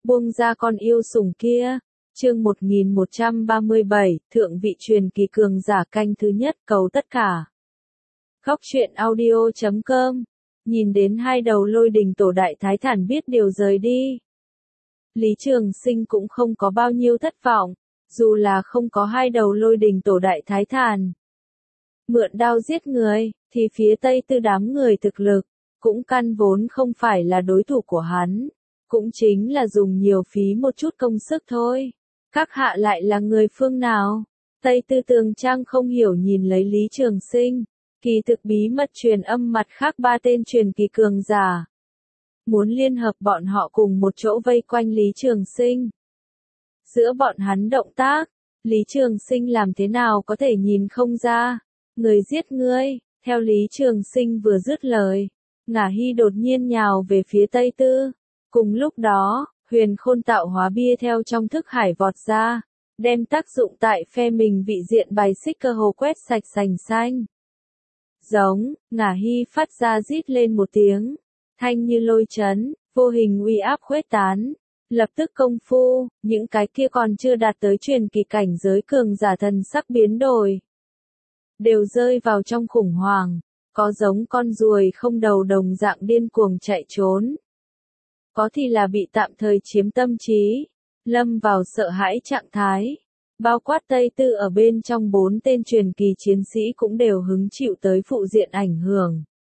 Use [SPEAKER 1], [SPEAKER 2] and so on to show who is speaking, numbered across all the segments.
[SPEAKER 1] Buông ra con yêu sủng kia. Chương 1137, Thượng vị truyền kỳ cường giả canh thứ nhất, cầu tất cả. Góc truyện audio.com. Nhìn đến hai đầu lôi đình tổ đại thái thản biết điều rời đi. Lý Trường Sinh cũng không có bao nhiêu thất vọng, dù là không có hai đầu lôi đình tổ đại thái thản. Mượn đao giết người, thì phía Tây Tư đám người thực lực, cũng căn vốn không phải là đối thủ của hắn. Cũng chính là dùng nhiều phí một chút công sức thôi. Các hạ lại là người phương nào? Tây Tư Tường Trang không hiểu nhìn lấy Lý Trường Sinh. Kỳ thực bí mật truyền âm mặt khác ba tên truyền kỳ cường giả. Muốn liên hợp bọn họ cùng một chỗ vây quanh Lý Trường Sinh. Giữa bọn hắn động tác, Lý Trường Sinh làm thế nào có thể nhìn không ra. Người giết ngươi, theo Lý Trường Sinh vừa dứt lời. Ngả Hy đột nhiên nhào về phía Tây Tư. Cùng lúc đó, huyền khôn tạo hóa bia theo trong thức hải vọt ra, đem tác dụng tại phe mình vị diện bài xích cơ hồ quét sạch sành xanh. Giống, Ngả Hy phát ra rít lên một tiếng, thanh như lôi chấn, vô hình uy áp khuếch tán. Lập tức công phu, những cái kia còn chưa đạt tới truyền kỳ cảnh giới cường giả thần sắc biến đổi. Đều rơi vào trong khủng hoảng, có giống con ruồi không đầu đồng dạng điên cuồng chạy trốn. Có thì là bị tạm thời chiếm tâm trí, lâm vào sợ hãi trạng thái. Bao quát Tây Tư ở bên trong 4 tên truyền kỳ chiến sĩ cũng đều hứng chịu tới phụ diện ảnh hưởng.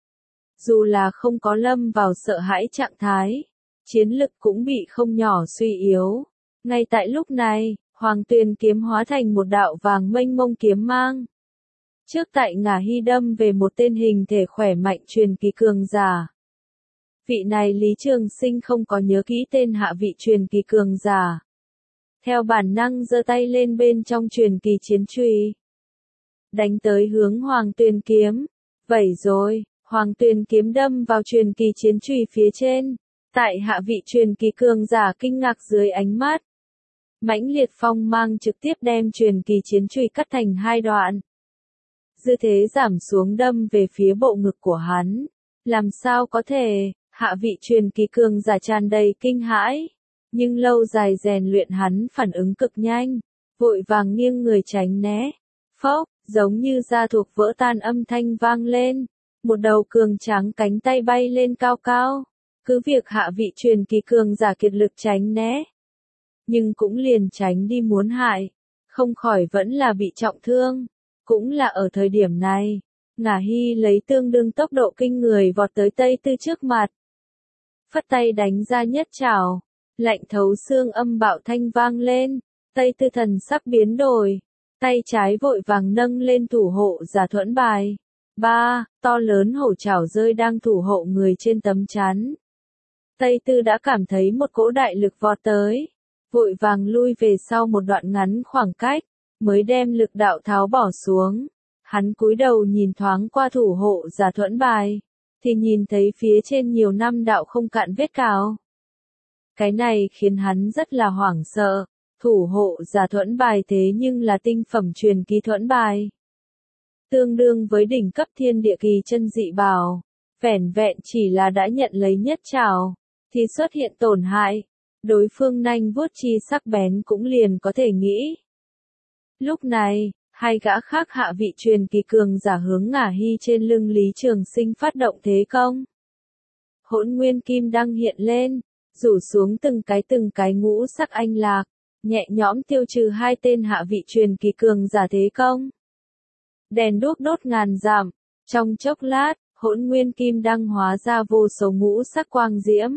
[SPEAKER 1] Dù là không có lâm vào sợ hãi trạng thái, chiến lực cũng bị không nhỏ suy yếu. Ngay tại lúc này, Hoàng Tuyền kiếm hóa thành một đạo vàng mênh mông kiếm mang. Trước tại Ngả Hy đâm về một tên hình thể khỏe mạnh truyền kỳ cường giả. Vị này Lý Trường Sinh không có nhớ kỹ tên hạ vị truyền kỳ cường giả. Theo bản năng giơ tay lên bên trong truyền kỳ chiến chùy, đánh tới hướng Hoàng Tuyền kiếm. Vậy rồi, Hoàng Tuyền kiếm đâm vào truyền kỳ chiến chùy phía trên. Tại hạ vị truyền kỳ cường giả kinh ngạc dưới ánh mắt, mãnh liệt phong mang trực tiếp đem truyền kỳ chiến chùy cắt thành hai đoạn. Dư thế giảm xuống đâm về phía bộ ngực của hắn. Làm sao có thể? Hạ vị truyền kỳ cường giả tràn đầy kinh hãi, nhưng lâu dài rèn luyện hắn phản ứng cực nhanh, vội vàng nghiêng người tránh né. Phốc, giống như da thuộc vỡ tan âm thanh vang lên, một đầu cường tráng cánh tay bay lên cao cao. Cứ việc hạ vị truyền kỳ cường giả kiệt lực tránh né, nhưng cũng liền tránh đi muốn hại, không khỏi vẫn là bị trọng thương. Cũng là ở thời điểm này, Ngả Hy lấy tương đương tốc độ kinh người vọt tới Tây Tư trước mặt. Phất tay đánh ra nhất trảo, lạnh thấu xương âm bạo thanh vang lên, Tây Tư thần sắc biến đổi, tay trái vội vàng nâng lên thủ hộ giả thuẫn bài. To lớn hổ chảo rơi đang thủ hộ người trên tấm chắn. Tây Tư đã cảm thấy một cỗ đại lực vọt tới, vội vàng lui về sau một đoạn ngắn khoảng cách, mới đem lực đạo tháo bỏ xuống. Hắn cúi đầu nhìn thoáng qua thủ hộ giả thuẫn bài, thì nhìn thấy phía trên nhiều năm đạo không cạn vết cào. Cái này khiến hắn rất là hoảng sợ, thủ hộ giả thuẫn bài thế nhưng là tinh phẩm truyền kỳ thuẫn bài. Tương đương với đỉnh cấp thiên địa kỳ chân dị bảo, vẻn vẹn chỉ là đã nhận lấy nhất trảo, thì xuất hiện tổn hại. Đối phương nanh vuốt chi sắc bén cũng liền có thể nghĩ. Lúc này, hai gã khác hạ vị truyền kỳ cường giả hướng Ngả Hy trên lưng Lý Trường Sinh phát động thế công. Hỗn nguyên kim đăng hiện lên, rủ xuống từng cái ngũ sắc anh lạc, nhẹ nhõm tiêu trừ hai tên hạ vị truyền kỳ cường giả thế công. Đèn đuốc đốt ngàn dặm, trong chốc lát, hỗn nguyên kim đăng hóa ra vô số ngũ sắc quang diễm.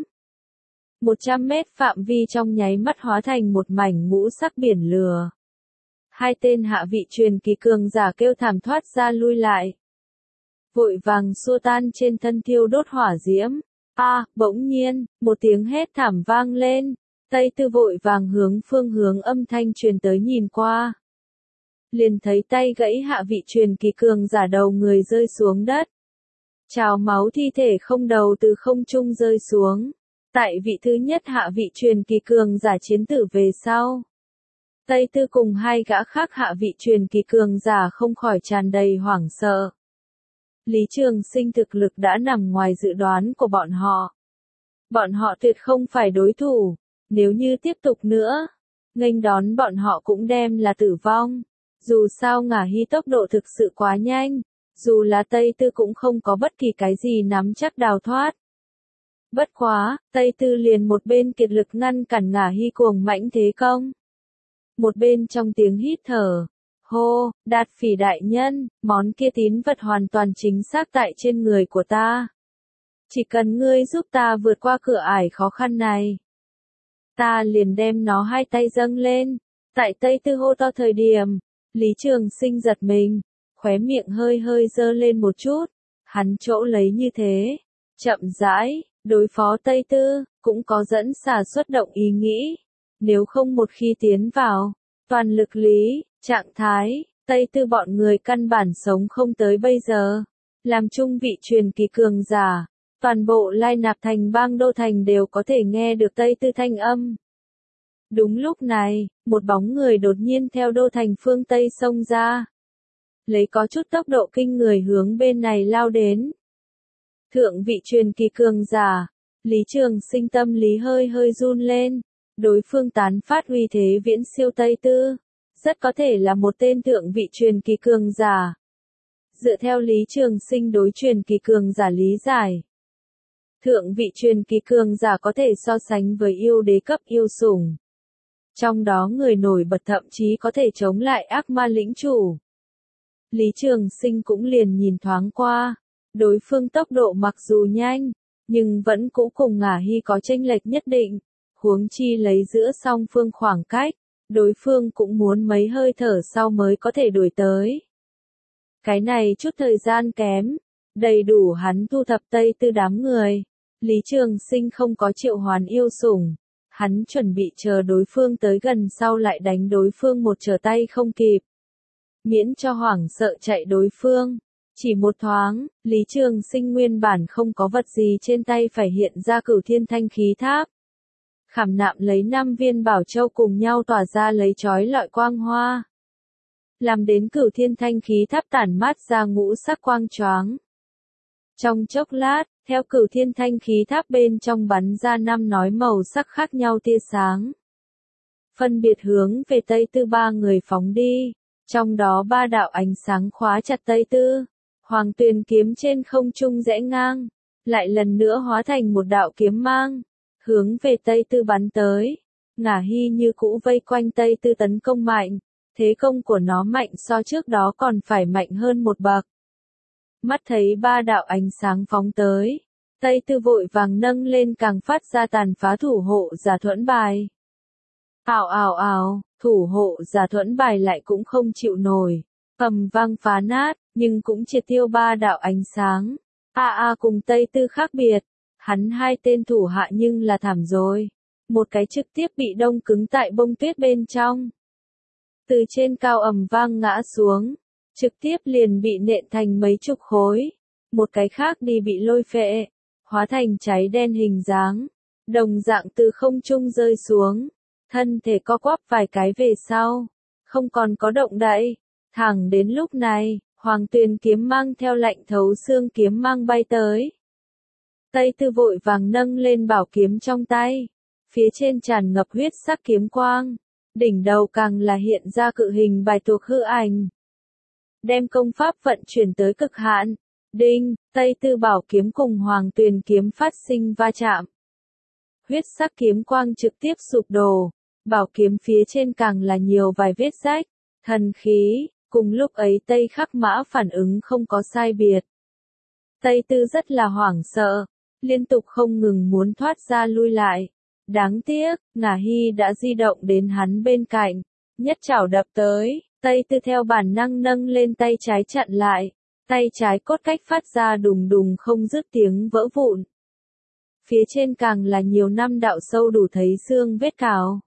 [SPEAKER 1] 100 mét phạm vi trong nháy mắt hóa thành một mảnh ngũ sắc biển lửa. Hai tên hạ vị truyền kỳ cường giả kêu thảm thoát ra lui lại. Vội vàng xua tan trên thân thiêu đốt hỏa diễm. Bỗng nhiên, một tiếng hét thảm vang lên. Tây Tư vội vàng hướng phương hướng âm thanh truyền tới nhìn qua. Liền thấy tay gãy hạ vị truyền kỳ cường giả đầu người rơi xuống đất. Trào máu thi thể không đầu từ không trung rơi xuống. Tại vị thứ nhất hạ vị truyền kỳ cường giả chiến tử về sau. Tây Tư cùng hai gã khác hạ vị truyền kỳ cường giả không khỏi tràn đầy hoảng sợ. Lý Trường Sinh thực lực đã nằm ngoài dự đoán của bọn họ. Bọn họ tuyệt không phải đối thủ, Nếu như tiếp tục nữa, nghênh đón bọn họ cũng đem là tử vong. Dù sao Ngả Hy tốc độ thực sự quá nhanh, dù là Tây Tư cũng không có bất kỳ cái gì nắm chắc đào thoát. Bất quá, Tây Tư liền một bên kiệt lực ngăn cản Ngả Hy cuồng mãnh thế công. Một bên trong tiếng hít thở. Hô, Đạt Phỉ đại nhân, món kia tín vật hoàn toàn chính xác tại trên người của ta. Chỉ cần ngươi giúp ta vượt qua cửa ải khó khăn này, ta liền đem nó hai tay dâng lên. Tại Tây Tư hô to thời điểm, Lý Trường Sinh giật mình, khóe miệng hơi hơi dơ lên một chút, hắn chỗ lấy như thế, chậm rãi, đối phó Tây Tư, cũng có dẫn xả xuất động ý nghĩ, nếu không một khi tiến vào, toàn lực lý, trạng thái, Tây Tư bọn người căn bản sống không tới bây giờ, làm chung vị truyền kỳ cường giả, toàn bộ Lai Nạp thành bang đô thành đều có thể nghe được Tây Tư thanh âm. Đúng lúc này, một bóng người đột nhiên theo đô thành phương Tây xông ra. Lấy có chút tốc độ kinh người hướng bên này lao đến. Thượng vị truyền kỳ cường giả, Lý Trường Sinh tâm lý hơi hơi run lên. Đối phương tán phát uy thế viễn siêu Tây Tư. Rất có thể là một tên thượng vị truyền kỳ cường giả. Dựa theo Lý Trường Sinh đối truyền kỳ cường giả lý giải. Thượng vị truyền kỳ cường giả có thể so sánh với yêu đế cấp yêu sủng. Trong đó người nổi bật thậm chí có thể chống lại ác ma lĩnh chủ. Lý Trường Sinh cũng liền nhìn thoáng qua. Đối phương tốc độ mặc dù nhanh, nhưng vẫn cũ cùng Ngả Hy có chênh lệch nhất định. Huống chi lấy giữa song phương khoảng cách, đối phương cũng muốn mấy hơi thở sau mới có thể đuổi tới. Cái này chút thời gian kém, đầy đủ hắn thu thập Tây Tư đám người. Lý Trường Sinh không có triệu hoán yêu sủng. Hắn chuẩn bị chờ đối phương tới gần sau lại đánh đối phương một trở tay không kịp. Miễn cho hoảng sợ chạy đối phương. Chỉ một thoáng, Lý Trường Sinh nguyên bản không có vật gì trên tay phải hiện ra Cửu Thiên Thanh Khí Tháp. Khảm nạm lấy 5 viên bảo châu cùng nhau tỏa ra lấy chói lọi quang hoa. Làm đến Cửu Thiên Thanh Khí Tháp tản mát ra ngũ sắc quang choáng. Trong chốc lát, theo Cửu Thiên Thanh Khí Tháp bên trong bắn ra 5 nói màu sắc khác nhau tia sáng. Phân biệt hướng về Tây Tư 3 người phóng đi, trong đó 3 đạo ánh sáng khóa chặt Tây Tư. Hoàng Tuyền kiếm trên không trung rẽ ngang, lại lần nữa hóa thành một đạo kiếm mang, hướng về Tây Tư bắn tới. Ngả Hy như cũ vây quanh Tây Tư tấn công mạnh, thế công của nó mạnh so trước đó còn phải mạnh hơn một bậc. Mắt thấy 3 đạo ánh sáng phóng tới, Tây Tư vội vàng nâng lên càng phát ra tàn phá thủ hộ giả thuẫn bài. Ào ào ào, thủ hộ giả thuẫn bài lại cũng không chịu nổi, ầm vang phá nát, nhưng cũng triệt tiêu 3 đạo ánh sáng. Cùng Tây Tư khác biệt, hắn 2 tên thủ hạ nhưng là thảm rồi. Một cái trực tiếp bị đông cứng tại bông tuyết bên trong. Từ trên cao ầm vang ngã xuống, trực tiếp liền bị nện thành mấy chục khối. Một cái khác đi bị lôi phệ, hóa thành cháy đen hình dáng. Đồng dạng từ không trung rơi xuống, thân thể co quắp vài cái về sau, không còn có động đậy. Thẳng đến lúc này, Hoàng Tuyền kiếm mang theo lạnh thấu xương kiếm mang bay tới. Tây Tư vội vàng nâng lên bảo kiếm trong tay, phía trên tràn ngập huyết sắc kiếm quang, đỉnh đầu càng là hiện ra cự hình bài tuộc hư ảnh. Đem công pháp vận chuyển tới cực hạn, đinh, Tây Tư bảo kiếm cùng Hoàng Tuyền kiếm phát sinh va chạm. Huyết sắc kiếm quang trực tiếp sụp đổ, bảo kiếm phía trên càng là nhiều vài vết rách, thần khí. Cùng lúc ấy Tây Khắc Mã phản ứng không có sai biệt. Tây Tư rất là hoảng sợ, liên tục không ngừng muốn thoát ra lui lại. Đáng tiếc, Ngả Hy đã di động đến hắn bên cạnh, nhất chảo đập tới, Tây Tư theo bản năng nâng lên tay trái chặn lại, tay trái cốt cách phát ra đùng đùng không dứt tiếng vỡ vụn. Phía trên càng là nhiều năm đạo sâu đủ thấy xương vết cào.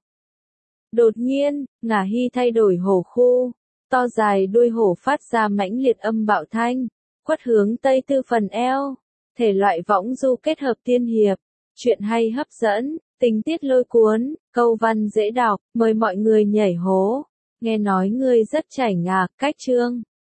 [SPEAKER 1] Đột nhiên, Ngả Hy thay đổi hổ khu. To dài đuôi hổ phát ra mãnh liệt âm bạo thanh, quất hướng Tây Tư phần eo, thể loại võng du kết hợp tiên hiệp, chuyện hay hấp dẫn, tình tiết lôi cuốn, câu văn dễ đọc, mời mọi người nhảy hố, nghe nói ngươi rất chảnh cách chương.